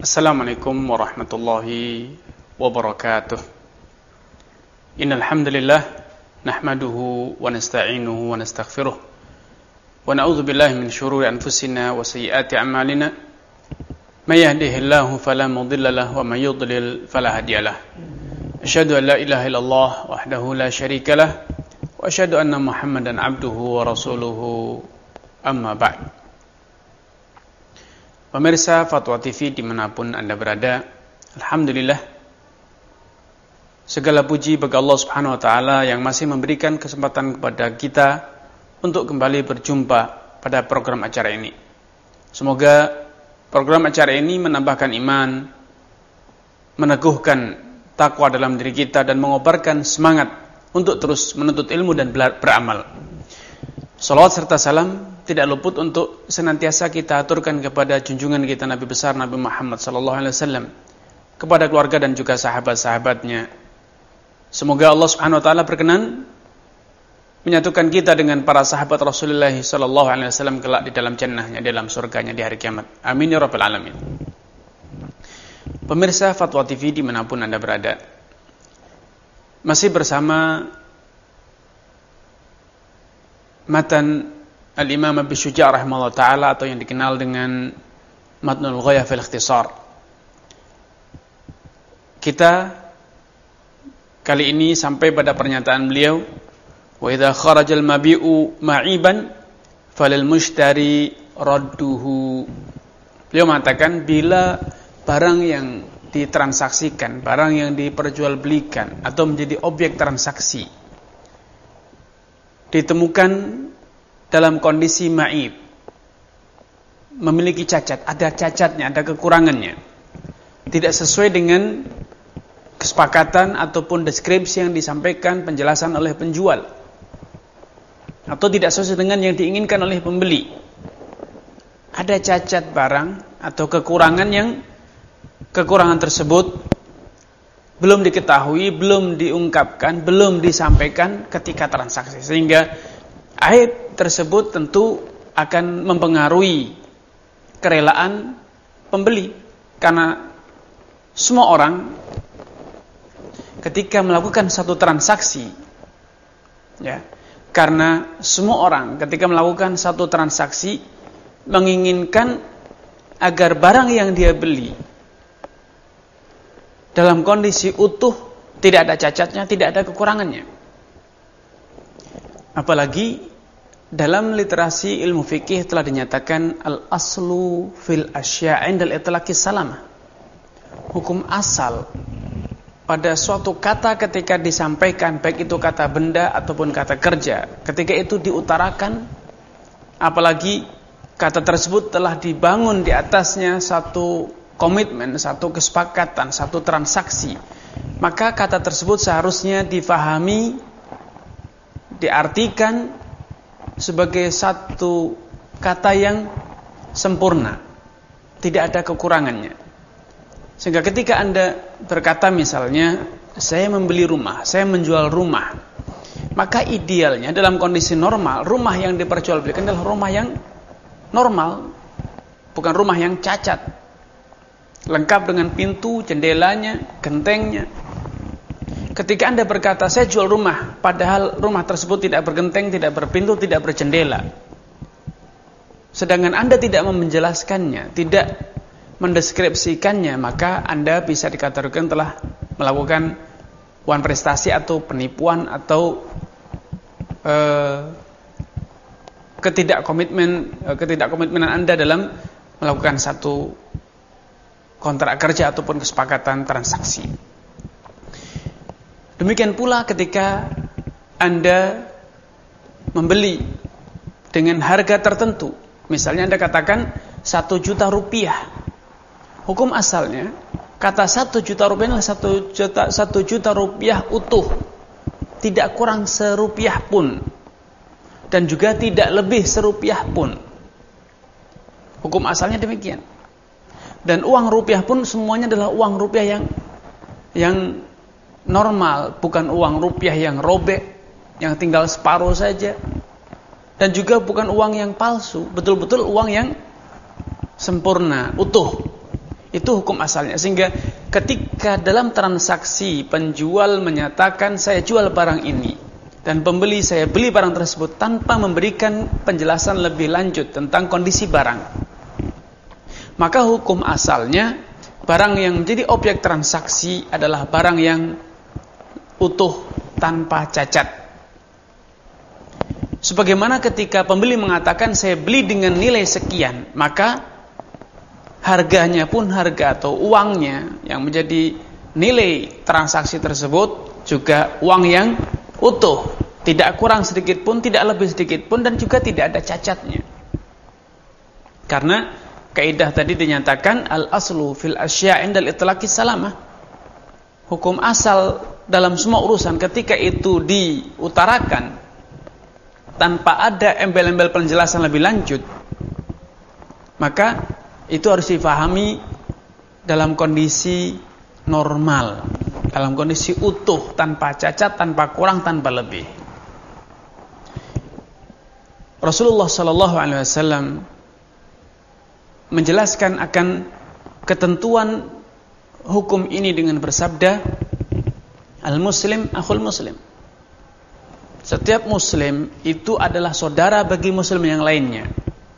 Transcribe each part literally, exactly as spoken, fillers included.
Assalamualaikum warahmatullahi wabarakatuh. Innal hamdalillah nahmaduhu wa nasta'inuhu wa nastaghfiruh wa na'udzu billahi min shururi anfusina wa sayyiati a'malina. May yahdihillahu fala mudilla lahu wa may yudlil fala hadiyalah. Asyhadu an la ilaha illallah wahdahu la syarika lah wa asyhadu anna Muhammadan abduhu wa rasuluhu, amma ba'd. Pemirsa Fatwa T V dimanapun Anda berada, alhamdulillah, segala puji bagi Allah Subhanahu Wa Taala yang masih memberikan kesempatan kepada kita untuk kembali berjumpa pada program acara ini. Semoga program acara ini menambahkan iman, meneguhkan takwa dalam diri kita, dan mengobarkan semangat untuk terus menuntut ilmu dan beramal. Salawat serta salam tidak luput untuk senantiasa kita aturkan kepada junjungan kita Nabi besar Nabi Muhammad sallallahu alaihi wasallam, kepada keluarga dan juga sahabat-sahabatnya. Semoga Allah Subhanahu wa taala berkenan menyatukan kita dengan para sahabat Rasulullah sallallahu alaihi wasallam kelak di dalam jannahnya, di dalam surganya di hari kiamat. Amin ya rabbal alamin. Pemirsa Fatwa T V dimanapun Anda berada, masih bersama matan Al-Imam Abi Syuja' rahimahullah ta'ala, atau yang dikenal dengan Matnul Ghayah fil Ikhtisar. Kita kali ini sampai pada pernyataan beliau, wa idza kharajal mabi'u ma'iban falil mushtari radduhu. Beliau mengatakan, bila barang yang ditransaksikan, barang yang diperjualbelikan atau menjadi objek transaksi ditemukan dalam kondisi ma'ib, memiliki cacat, ada cacatnya, ada kekurangannya, tidak sesuai dengan kesepakatan ataupun deskripsi yang disampaikan, penjelasan oleh penjual, atau tidak sesuai dengan yang diinginkan oleh pembeli, ada cacat barang atau kekurangan yang kekurangan tersebut belum diketahui, belum diungkapkan, belum disampaikan ketika transaksi, sehingga aib tersebut tentu akan mempengaruhi kerelaan pembeli. Karena semua orang ketika melakukan satu transaksi, ya, karena semua orang ketika melakukan satu transaksi menginginkan agar barang yang dia beli dalam kondisi utuh, tidak ada cacatnya, tidak ada kekurangannya. Apalagi dalam literasi ilmu fikih telah dinyatakan al-aslu fil asya' indal itlaqis salamah. Hukum asal pada suatu kata ketika disampaikan, baik itu kata benda ataupun kata kerja, ketika itu diutarakan, apalagi kata tersebut telah dibangun di atasnya satu komitmen, satu kesepakatan, satu transaksi, maka kata tersebut seharusnya difahami, diartikan sebagai satu kata yang sempurna, tidak ada kekurangannya. Sehingga ketika Anda berkata misalnya, saya membeli rumah, saya menjual rumah, maka idealnya dalam kondisi normal, rumah yang diperjualbelikan adalah rumah yang normal, bukan rumah yang cacat, lengkap dengan pintu, jendelanya, gentengnya. Ketika Anda berkata, saya jual rumah, padahal rumah tersebut tidak bergenteng, tidak berpintu, tidak berjendela, sedangkan Anda tidak menjelaskannya, tidak mendeskripsikannya, maka Anda bisa dikategorikan telah melakukan wan prestasi atau penipuan, atau eh, ketidakkomitmen, eh, ketidakkomitmenan Anda dalam melakukan satu kontrak kerja ataupun kesepakatan transaksi. Demikian pula ketika Anda membeli dengan harga tertentu, misalnya Anda katakan satu juta rupiah. Hukum asalnya kata satu juta rupiah adalah satu juta satu juta rupiah utuh, tidak kurang serupiah pun, dan juga tidak lebih serupiah pun. Hukum asalnya demikian. Dan uang rupiah pun semuanya adalah uang rupiah yang yang normal, bukan uang rupiah yang robek, yang tinggal separuh saja, dan juga bukan uang yang palsu, betul-betul uang yang sempurna, utuh. Itu hukum asalnya. Sehingga ketika dalam transaksi penjual menyatakan saya jual barang ini dan pembeli saya beli barang tersebut tanpa memberikan penjelasan lebih lanjut tentang kondisi barang, maka hukum asalnya barang yang menjadi objek transaksi adalah barang yang utuh tanpa cacat. Sebagaimana ketika pembeli mengatakan saya beli dengan nilai sekian, maka harganya pun harga atau uangnya yang menjadi nilai transaksi tersebut juga uang yang utuh, tidak kurang sedikit pun, tidak lebih sedikit pun, dan juga tidak ada cacatnya. Karena kaidah tadi dinyatakan al-aslu fil asya' indal itlaqis salamah. Hukum asal dalam semua urusan ketika itu diutarakan tanpa ada embel-embel penjelasan lebih lanjut, maka itu harus difahami dalam kondisi normal, dalam kondisi utuh, tanpa cacat, tanpa kurang, tanpa lebih. Rasulullah Shallallahu Alaihi Wasallam menjelaskan akan ketentuan hukum ini dengan bersabda, al-muslim akhul muslim. Setiap muslim itu adalah saudara bagi muslim yang lainnya.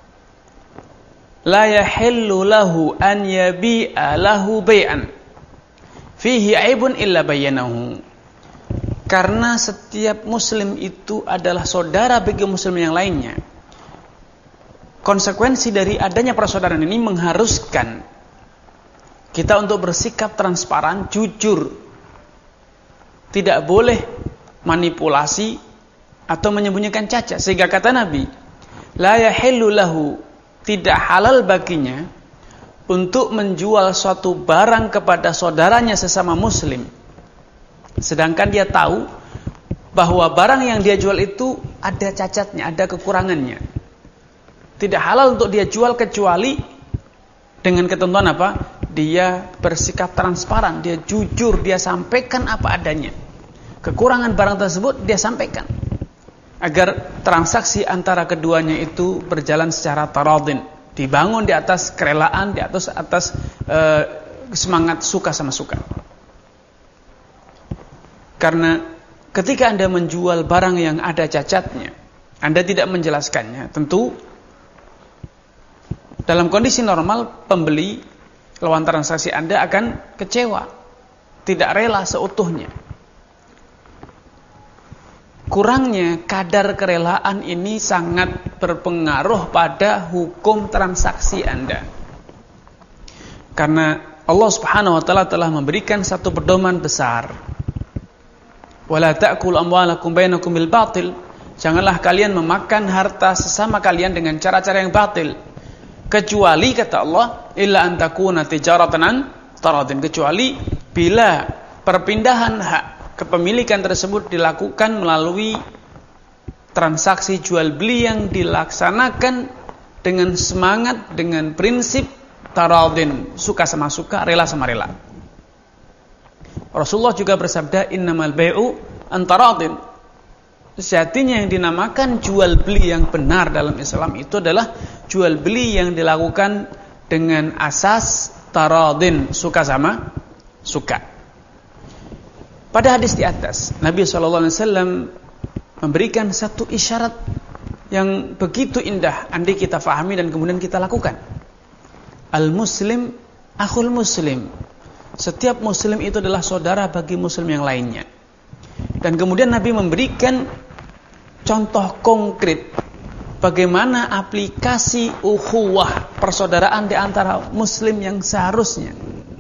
La yahillu lahu an yabi'a lahu bai'an fihi aibun illa bayyanahu. Karena setiap muslim itu adalah saudara bagi muslim yang lainnya. Konsekuensi dari adanya persaudaraan ini mengharuskan kita untuk bersikap transparan, jujur. Tidak boleh manipulasi atau menyembunyikan cacat. Sehingga kata Nabi, la yahillu lahu, tidak halal baginya untuk menjual suatu barang kepada saudaranya sesama muslim, sedangkan dia tahu bahwa barang yang dia jual itu ada cacatnya, ada kekurangannya. Tidak halal untuk dia jual kecuali dengan ketentuan apa? Dia bersikap transparan, dia jujur, dia sampaikan apa adanya. Kekurangan barang tersebut dia sampaikan, agar transaksi antara keduanya itu berjalan secara taradin, dibangun di atas kerelaan, di atas atas e, semangat suka sama suka. Karena ketika Anda menjual barang yang ada cacatnya, Anda tidak menjelaskannya, tentu dalam kondisi normal pembeli lawan transaksi Anda akan kecewa, tidak rela seutuhnya. Kurangnya kadar kerelaan ini sangat berpengaruh pada hukum transaksi Anda. Karena Allah Subhanahu wa taala telah memberikan satu pedoman besar. Wala ta'kul amwalakum bainakum bil batil. Janganlah kalian memakan harta sesama kalian dengan cara-cara yang batil. Kecuali kata Allah, illa an takuna tijaratan an taradin, kecuali bila perpindahan hak kepemilikan tersebut dilakukan melalui transaksi jual beli yang dilaksanakan dengan semangat, dengan prinsip taradin, suka sama suka, rela sama rela. Rasulullah juga bersabda, innamal bai'u an taradin. Sejatinya yang dinamakan jual beli yang benar dalam Islam itu adalah jual beli yang dilakukan dengan asas taradin, suka sama suka. Pada hadis di atas, Nabi shallallahu alaihi wasallam memberikan satu isyarat yang begitu indah, andai kita fahami dan kemudian kita lakukan. Al-muslim akhul muslim. Setiap muslim itu adalah saudara bagi muslim yang lainnya. Dan kemudian Nabi memberikan contoh konkret bagaimana aplikasi ukhuwah, persaudaraan di antara muslim yang seharusnya.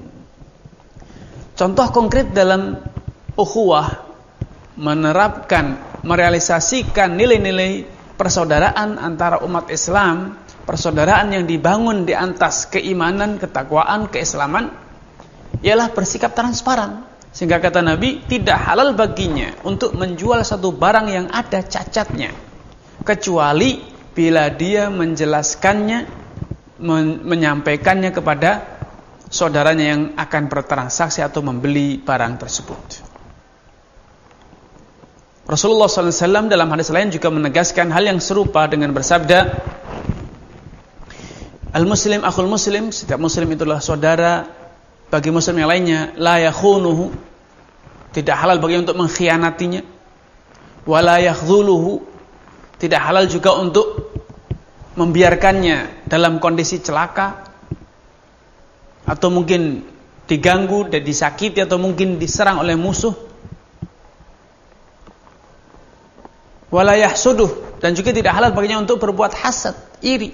Contoh konkret dalam ukhuwah, menerapkan, merealisasikan nilai-nilai persaudaraan antara umat Islam, persaudaraan yang dibangun di atas keimanan, ketakwaan, keislaman, ialah bersikap transparan. Sehingga kata Nabi, tidak halal baginya untuk menjual satu barang yang ada cacatnya, kecuali bila dia menjelaskannya, men- menyampaikannya kepada saudaranya yang akan bertransaksi atau membeli barang tersebut. Rasulullah shallallahu alaihi wasallam dalam hadis lain juga menegaskan hal yang serupa dengan bersabda, Al-muslim akhul muslim, setiap muslim itulah saudara bagi muslim yang lainnya. La yakhunuhu, tidak halal bagi untuk mengkhianatinya. Wa la yakhdhuluhu, tidak halal juga untuk membiarkannya dalam kondisi celaka atau mungkin diganggu dan disakiti atau mungkin diserang oleh musuh. Wala yahsuduh, dan juga tidak halal baginya untuk berbuat hasad, iri.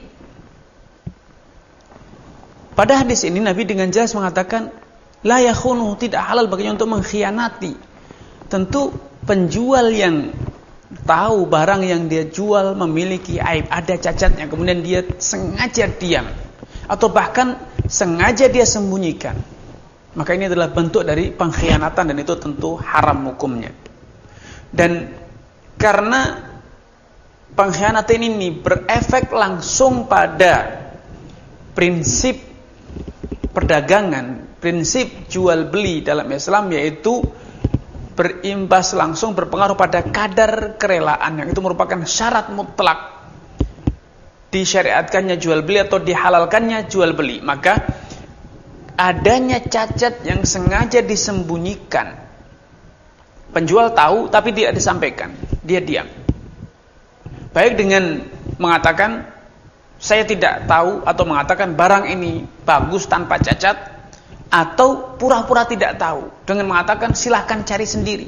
Pada hadis ini Nabi dengan jelas mengatakan la yakhunu, tidak halal baginya untuk mengkhianati. Tentu penjual yang tahu barang yang dia jual memiliki aib, ada cacatnya, kemudian dia sengaja diam atau bahkan sengaja dia sembunyikan, maka ini adalah bentuk dari pengkhianatan dan itu tentu haram hukumnya. Dan karena pengkhianatan ini berefek langsung pada prinsip perdagangan, prinsip jual beli dalam Islam, yaitu berimbas langsung, berpengaruh pada kadar kerelaan, yang itu merupakan syarat mutlak disyariatkannya jual beli atau dihalalkannya jual beli. Maka adanya cacat yang sengaja disembunyikan, penjual tahu tapi tidak disampaikan, dia diam, baik dengan mengatakan saya tidak tahu atau mengatakan barang ini bagus tanpa cacat, atau pura-pura tidak tahu dengan mengatakan silahkan cari sendiri,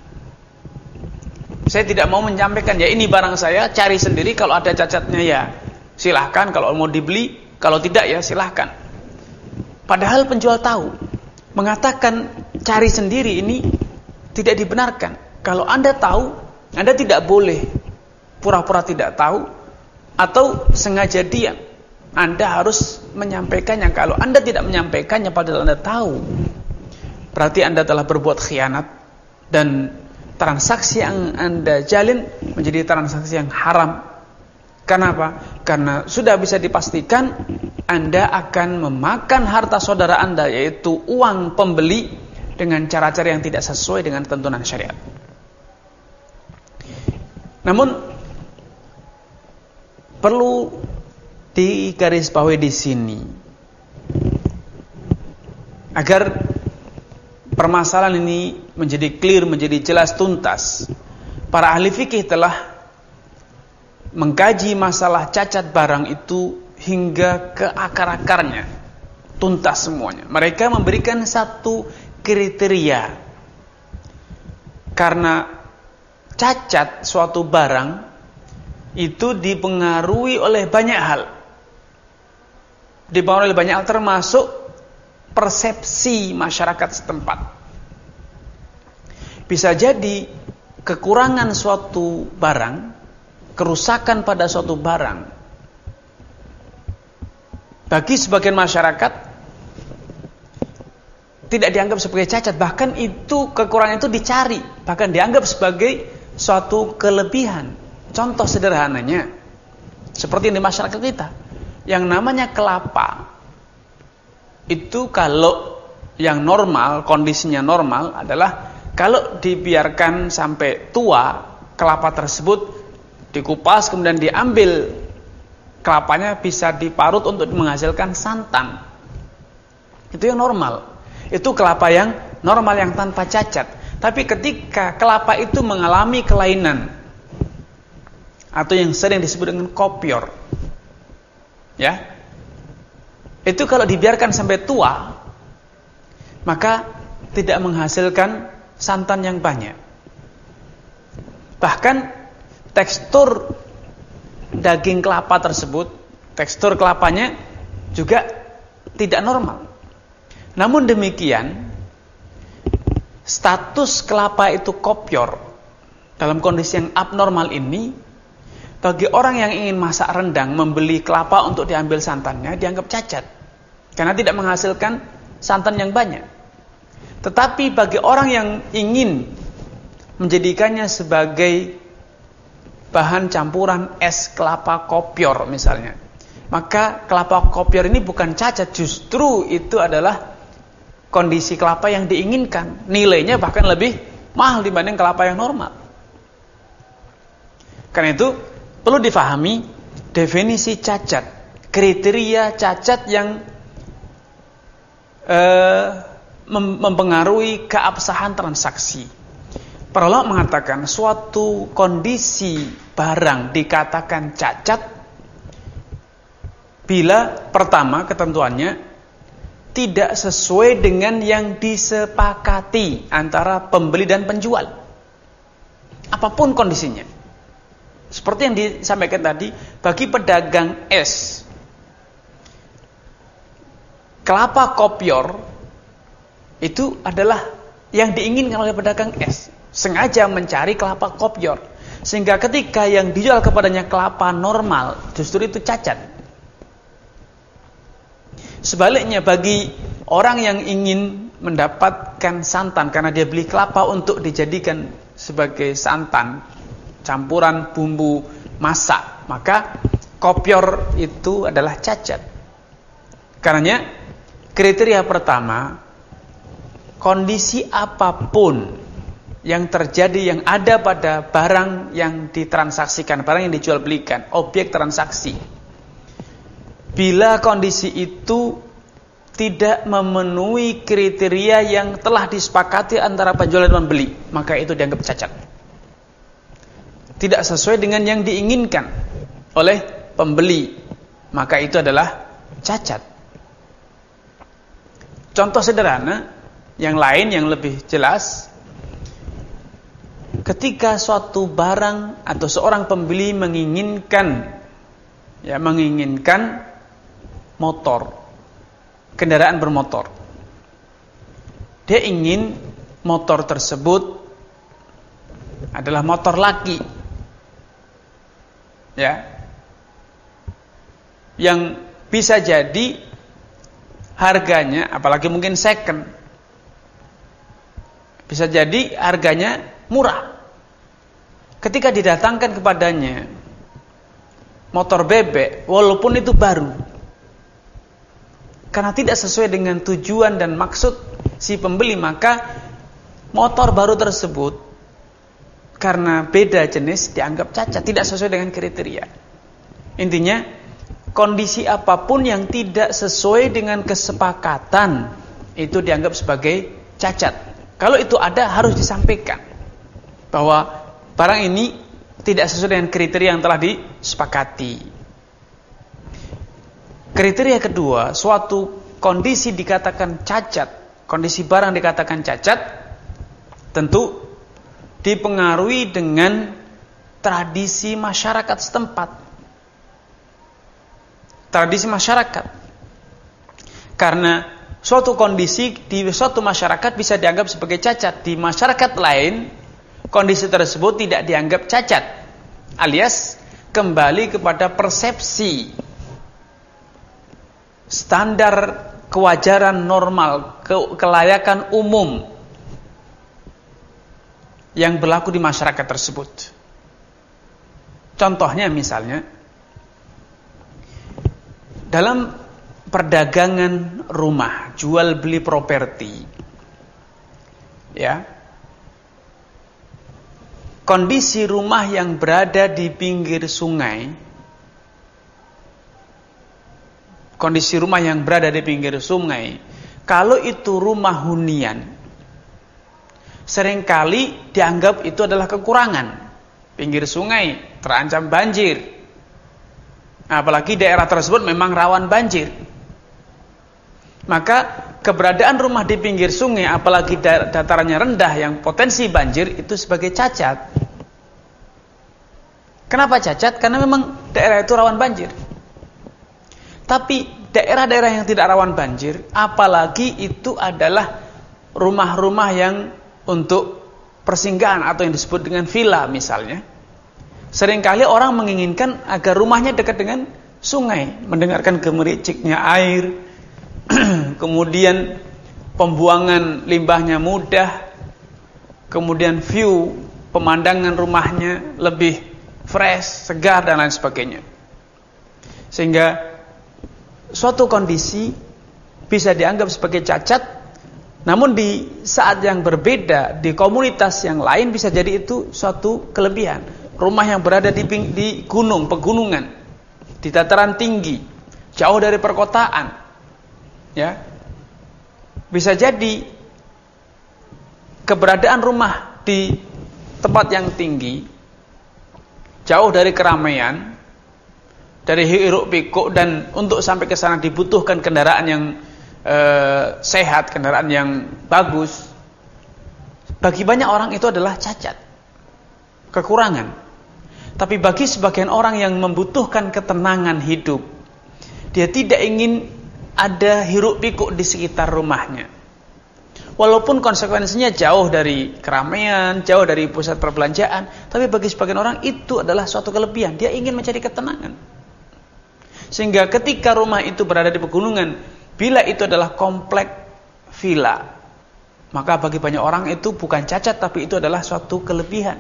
saya tidak mau menyampaikan ya ini barang saya, cari sendiri, kalau ada cacatnya ya silahkan, kalau mau dibeli, kalau tidak ya silahkan. Padahal penjual tahu, mengatakan cari sendiri ini tidak dibenarkan. Kalau Anda tahu, Anda tidak boleh pura-pura tidak tahu atau sengaja diam. Anda harus menyampaikannya. Kalau Anda tidak menyampaikannya padahal Anda tahu, berarti Anda telah berbuat khianat, dan transaksi yang Anda jalin menjadi transaksi yang haram. Kenapa? Karena sudah bisa dipastikan Anda akan memakan harta saudara Anda, yaitu uang pembeli, dengan cara-cara yang tidak sesuai dengan tuntunan syariat. Namun perlu digarisbawahi di sini agar permasalahan ini menjadi clear, menjadi jelas tuntas. Para ahli fikih telah mengkaji masalah cacat barang itu hingga ke akar-akarnya, tuntas semuanya. Mereka memberikan satu kriteria, karena cacat suatu barang itu dipengaruhi oleh banyak hal, dipengaruhi oleh banyak hal termasuk persepsi masyarakat setempat. Bisa jadi kekurangan suatu barang, kerusakan pada suatu barang, bagi sebagian masyarakat tidak dianggap sebagai cacat, bahkan itu kekurangan itu dicari, bahkan dianggap sebagai suatu kelebihan. Contoh sederhananya seperti di masyarakat kita, yang namanya kelapa itu kalau yang normal, kondisinya normal adalah kalau dibiarkan sampai tua, kelapa tersebut dikupas kemudian diambil kelapanya bisa diparut untuk menghasilkan santan. Itu yang normal. Itu kelapa yang normal, yang tanpa cacat. Tapi ketika kelapa itu mengalami kelainan atau yang sering disebut dengan kopior, ya, itu kalau dibiarkan sampai tua, maka tidak menghasilkan santan yang banyak. Bahkan tekstur daging kelapa tersebut, tekstur kelapanya juga tidak normal. Namun demikian, status kelapa itu kopior dalam kondisi yang abnormal ini, bagi orang yang ingin masak rendang, membeli kelapa untuk diambil santannya, dianggap cacat karena tidak menghasilkan santan yang banyak. Tetapi bagi orang yang ingin menjadikannya sebagai bahan campuran es kelapa kopior misalnya, maka kelapa kopior ini bukan cacat, justru itu adalah kondisi kelapa yang diinginkan, nilainya bahkan lebih mahal dibanding kelapa yang normal. Karena itu perlu difahami definisi cacat. kriteria cacat yang eh, mempengaruhi keabsahan transaksi. Para ulama mengatakan suatu kondisi barang dikatakan cacat bila pertama ketentuannya tidak sesuai dengan yang disepakati antara pembeli dan penjual. Apapun kondisinya. Seperti yang disampaikan tadi, bagi pedagang es, kelapa kopior itu adalah yang diinginkan oleh pedagang es. Sengaja mencari kelapa kopior, sehingga ketika yang dijual kepadanya kelapa normal, justru itu cacat. Sebaliknya bagi orang yang ingin mendapatkan santan karena dia beli kelapa untuk dijadikan sebagai santan, campuran bumbu masak, maka kopior itu adalah cacat. Karenanya kriteria pertama, kondisi apapun yang terjadi, yang ada pada barang yang ditransaksikan, barang yang dijual belikan, objek transaksi, bila kondisi itu tidak memenuhi kriteria yang telah disepakati antara penjual dan pembeli, maka itu dianggap cacat. Tidak sesuai dengan yang diinginkan oleh pembeli, maka itu adalah cacat. Contoh sederhana yang lain yang lebih jelas, ketika suatu barang atau seorang pembeli menginginkan ya menginginkan motor, kendaraan bermotor. Dia ingin motor tersebut adalah motor laki. Ya. Yang bisa jadi harganya, apalagi mungkin second, bisa jadi harganya murah. Ketika didatangkan kepadanya motor bebek, walaupun itu baru, karena tidak sesuai dengan tujuan dan maksud si pembeli, maka motor baru tersebut karena beda jenis dianggap cacat, tidak sesuai dengan kriteria. Intinya, kondisi apapun yang tidak sesuai dengan kesepakatan itu dianggap sebagai cacat. Kalau itu ada, harus disampaikan bahwa barang ini tidak sesuai dengan kriteria yang telah disepakati. Kriteria kedua, suatu kondisi dikatakan cacat, kondisi barang dikatakan cacat, tentu dipengaruhi dengan tradisi masyarakat setempat. Tradisi masyarakat. Karena suatu kondisi di suatu masyarakat bisa dianggap sebagai cacat, di masyarakat lain kondisi tersebut tidak dianggap cacat, alias kembali kepada persepsi standar kewajaran normal, ke kelayakan umum yang berlaku di masyarakat tersebut. Contohnya misalnya dalam perdagangan rumah, jual beli properti, ya, kondisi rumah yang berada di pinggir sungai, kondisi rumah yang berada di pinggir sungai, kalau itu rumah hunian, seringkali dianggap itu adalah kekurangan. Pinggir sungai terancam banjir, apalagi daerah tersebut memang rawan banjir. Maka keberadaan rumah di pinggir sungai, apalagi datarannya rendah yang potensi banjir, itu sebagai cacat. Kenapa cacat? Karena memang daerah itu rawan banjir. Tapi daerah-daerah yang tidak rawan banjir, apalagi itu adalah rumah-rumah yang untuk persinggahan atau yang disebut dengan villa misalnya, seringkali orang menginginkan agar rumahnya dekat dengan sungai, mendengarkan gemericiknya air, kemudian pembuangan limbahnya mudah, kemudian view pemandangan rumahnya lebih fresh, segar dan lain sebagainya. Sehingga suatu kondisi bisa dianggap sebagai cacat, namun di saat yang berbeda, di komunitas yang lain bisa jadi itu suatu kelebihan. Rumah yang berada di, di gunung, pegunungan, di dataran tinggi, jauh dari perkotaan, ya, bisa jadi keberadaan rumah di tempat yang tinggi, jauh dari keramaian, dari hiruk pikuk, dan untuk sampai ke sana dibutuhkan kendaraan yang eh, sehat, kendaraan yang bagus. Bagi banyak orang itu adalah cacat, kekurangan. Tapi bagi sebagian orang yang membutuhkan ketenangan hidup, dia tidak ingin ada hiruk pikuk di sekitar rumahnya. Walaupun konsekuensinya jauh dari keramaian, jauh dari pusat perbelanjaan, tapi bagi sebagian orang itu adalah suatu kelebihan. Dia ingin mencari ketenangan. Sehingga ketika rumah itu berada di pegunungan, bila itu adalah komplek villa, maka bagi banyak orang itu bukan cacat, tapi itu adalah suatu kelebihan.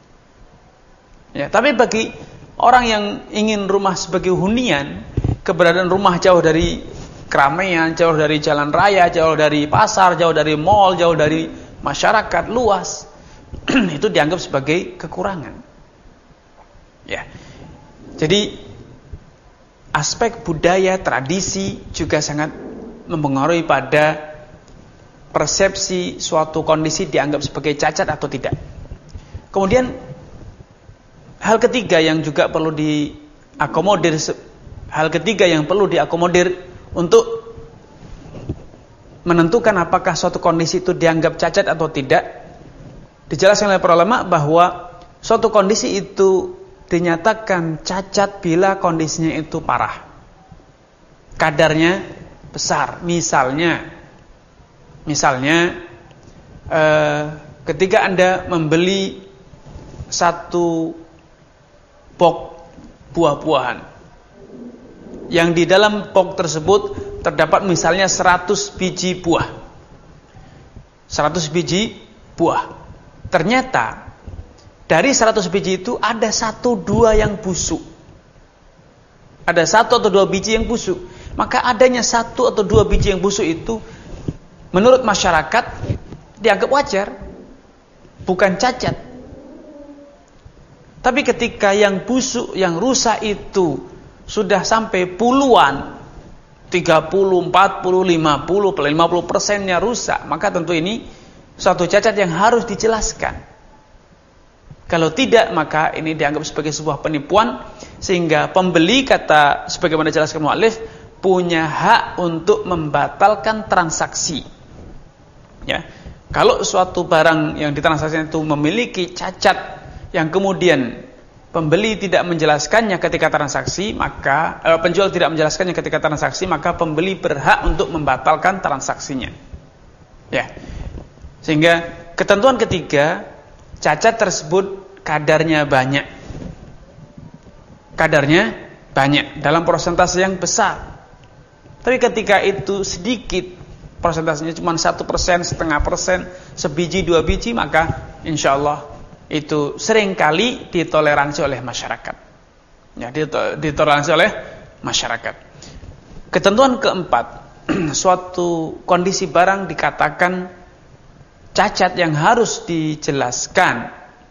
Ya, tapi bagi orang yang ingin rumah sebagai hunian, keberadaan rumah jauh dari keramaian, jauh dari jalan raya, jauh dari pasar, jauh dari mall, jauh dari masyarakat luas, itu dianggap sebagai kekurangan. Ya. Jadi aspek budaya, tradisi juga sangat mempengaruhi pada persepsi suatu kondisi dianggap sebagai cacat atau tidak. Kemudian hal ketiga yang juga perlu diakomodir, hal ketiga yang perlu diakomodir untuk menentukan apakah suatu kondisi itu dianggap cacat atau tidak, dijelaskan oleh para ulama bahwa suatu kondisi itu dinyatakan cacat bila kondisinya itu parah, kadarnya besar. Misalnya, misalnya eh, ketika Anda membeli satu box buah-buahan, yang di dalam box tersebut terdapat misalnya seratus biji buah. seratus biji buah. Ternyata dari seratus biji itu ada satu dua yang busuk. Ada satu atau dua biji yang busuk. Maka adanya satu atau dua biji yang busuk itu menurut masyarakat dianggap wajar, bukan cacat. Tapi ketika yang busuk, yang rusak itu sudah sampai puluhan, tiga puluh, empat puluh, lima puluh, lima puluh persennya rusak, maka tentu ini suatu cacat yang harus dijelaskan. Kalau tidak, maka ini dianggap sebagai sebuah penipuan, sehingga pembeli, kata sebagaimana dijelaskan mu'allif, punya hak untuk membatalkan transaksi. Ya. Kalau suatu barang yang ditransaksikan itu memiliki cacat yang kemudian pembeli tidak menjelaskannya ketika transaksi, maka eh, penjual tidak menjelaskannya ketika transaksi, maka pembeli berhak untuk membatalkan transaksinya. Ya. Sehingga ketentuan ketiga, cacat tersebut kadarnya banyak. Kadarnya banyak dalam persentase yang besar. Tapi ketika itu sedikit, persentasenya cuma satu persen, setengah persen, sebiji, dua biji, maka insya Allah itu seringkali ditoleransi oleh masyarakat. Ya, ditoleransi oleh masyarakat. Ketentuan keempat, suatu kondisi barang dikatakan cacat yang harus dijelaskan.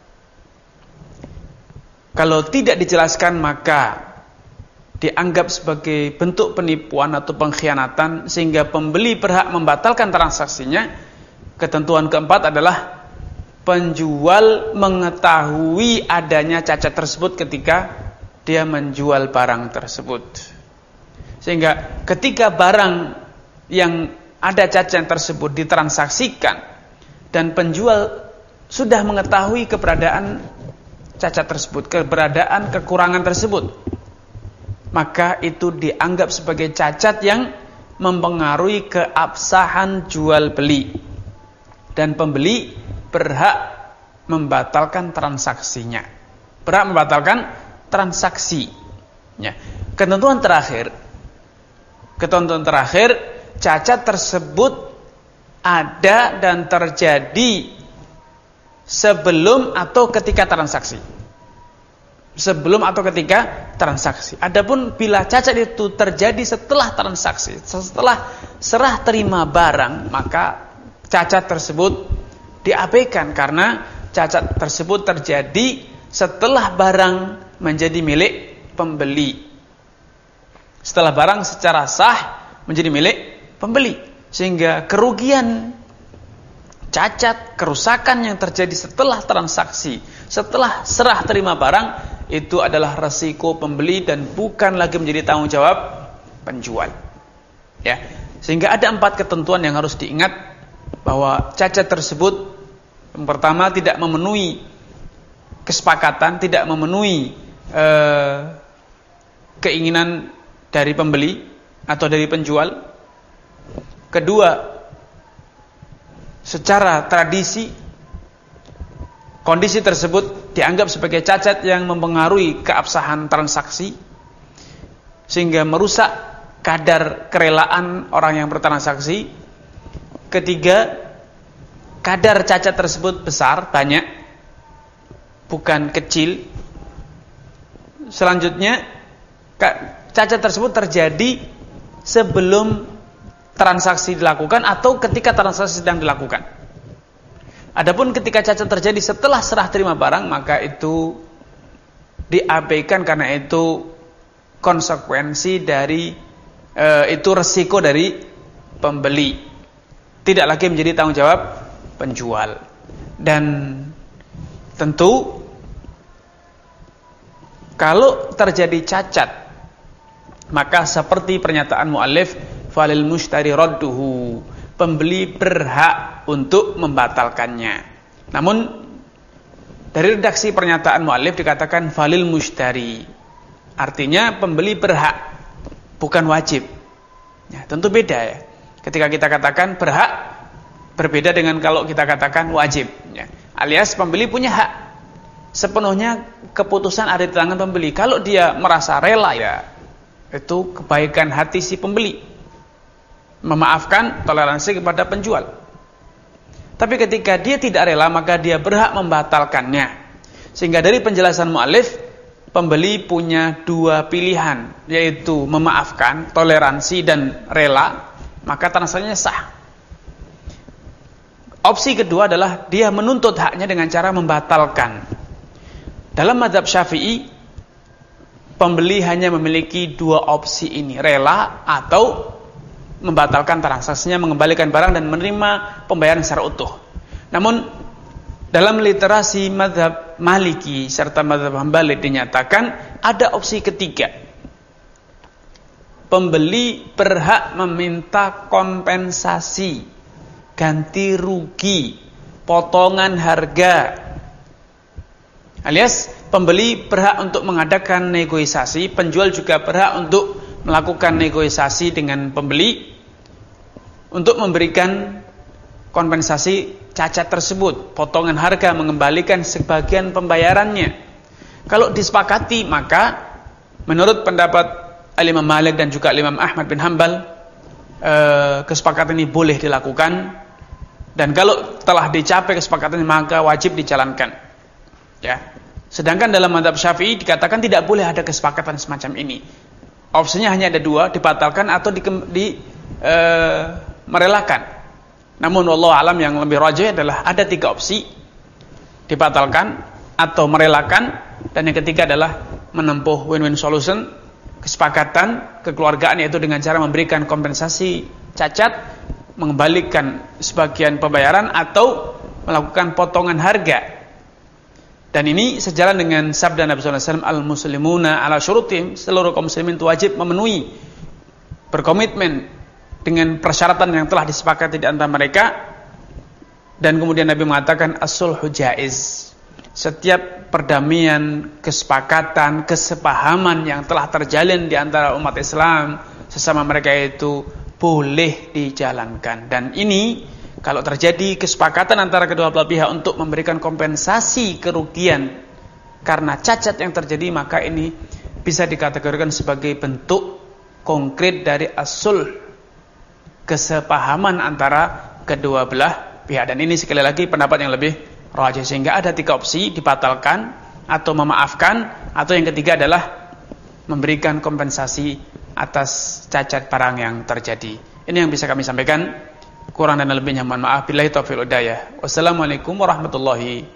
Kalau tidak dijelaskan, maka dianggap sebagai bentuk penipuan atau pengkhianatan, sehingga pembeli berhak membatalkan transaksinya. Ketentuan keempat adalah penjual mengetahui adanya cacat tersebut ketika dia menjual barang tersebut. Sehingga ketika barang yang ada cacat tersebut ditransaksikan dan penjual sudah mengetahui keberadaan cacat tersebut, keberadaan kekurangan tersebut, maka itu dianggap sebagai cacat yang mempengaruhi keabsahan jual beli, dan pembeli berhak membatalkan transaksinya. Berhak membatalkan transaksi. Ya. Ketentuan terakhir, ketentuan terakhir, cacat tersebut ada dan terjadi sebelum atau ketika transaksi. Sebelum atau ketika transaksi. Adapun bila cacat itu terjadi setelah transaksi, setelah serah terima barang, maka cacat tersebut diabaikan, karena cacat tersebut terjadi setelah barang menjadi milik pembeli. setelah barang secara sah menjadi milik pembeli. Sehingga kerugian, cacat, kerusakan yang terjadi setelah transaksi, setelah serah terima barang, itu adalah resiko pembeli dan bukan lagi menjadi tanggung jawab penjual. Ya, sehingga ada empat ketentuan yang harus diingat bahwa cacat tersebut yang pertama tidak memenuhi kesepakatan, tidak memenuhi eh, keinginan dari pembeli atau dari penjual. Kedua, secara tradisi kondisi tersebut dianggap sebagai cacat yang mempengaruhi keabsahan transaksi sehingga merusak kadar kerelaan orang yang bertransaksi. Ketiga, kadar cacat tersebut besar, banyak, bukan kecil. Selanjutnya, cacat tersebut terjadi sebelum transaksi dilakukan atau ketika transaksi sedang dilakukan. Adapun ketika cacat terjadi setelah serah terima barang, maka itu diabaikan karena itu konsekuensi dari e, itu resiko dari pembeli, tidak lagi menjadi tanggung jawab penjual. Dan tentu kalau terjadi cacat, maka seperti pernyataan muallif, falil mushtari radduhu, pembeli berhak untuk membatalkannya. Namun dari redaksi pernyataan muallif dikatakan falil mushtari, artinya pembeli berhak, bukan wajib. Ya, tentu beda ya. Ketika kita katakan berhak, berbeda dengan kalau kita katakan wajib. Ya. Alias pembeli punya hak, sepenuhnya keputusan ada di tangan pembeli. Kalau dia merasa rela, ya itu kebaikan hati si pembeli, memaafkan, toleransi kepada penjual. Tapi ketika dia tidak rela, maka dia berhak membatalkannya. Sehingga dari penjelasan mu'alif, pembeli punya dua pilihan, yaitu memaafkan, toleransi, dan rela, maka transaksinya sah. Opsi kedua adalah dia menuntut haknya dengan cara membatalkan. Dalam mazhab Syafi'i, pembeli hanya memiliki dua opsi ini, rela atau membatalkan transaksinya, mengembalikan barang dan menerima pembayaran secara utuh. Namun dalam literasi mazhab Maliki serta mazhab Hambali dinyatakan ada opsi ketiga. Pembeli berhak meminta kompensasi, ganti rugi, potongan harga. Alias pembeli berhak untuk mengadakan negosiasi, penjual juga berhak untuk melakukan negosiasi dengan pembeli untuk memberikan kompensasi cacat tersebut, potongan harga, mengembalikan sebagian pembayarannya. Kalau disepakati, maka menurut pendapat Imam Malik dan juga Imam Ahmad bin Hanbal, eh, kesepakatan ini boleh dilakukan, dan kalau telah dicapai kesepakatan ini, maka wajib dijalankan. Ya. Sedangkan dalam mazhab Syafi'i dikatakan tidak boleh ada kesepakatan semacam ini. Opsinya hanya ada dua, dibatalkan atau di, di e, merelakan. Namun wallahu alam yang lebih rajih adalah ada tiga opsi, dibatalkan atau merelakan, dan yang ketiga adalah menempuh win-win solution, kesepakatan kekeluargaan, yaitu dengan cara memberikan kompensasi cacat, mengembalikan sebagian pembayaran atau melakukan potongan harga. Dan ini sejalan dengan sabda Nabi sallallahu alaihi wasallam, al-muslimuna ala syurutihim, seluruh kaum muslimin itu wajib memenuhi, berkomitmen dengan persyaratan yang telah disepakati di antara mereka. Dan kemudian Nabi mengatakan as-sulhu jaiz, setiap perdamaian, kesepakatan, kesepahaman yang telah terjalin di antara umat Islam sesama mereka itu boleh dijalankan. Dan ini kalau terjadi kesepakatan antara kedua belah pihak untuk memberikan kompensasi kerugian karena cacat yang terjadi, maka ini bisa dikategorikan sebagai bentuk konkret dari as-sulh, kesepahaman antara kedua belah pihak. Dan ini sekali lagi pendapat yang lebih rajih, sehingga ada tiga opsi, dibatalkan atau memaafkan, atau yang ketiga adalah memberikan kompensasi atas cacat barang yang terjadi. Ini yang bisa kami sampaikan. Kurang dan lebihnya mohon maaf. Billahi taufiq wal hidayah. Wassalamualaikum warahmatullahi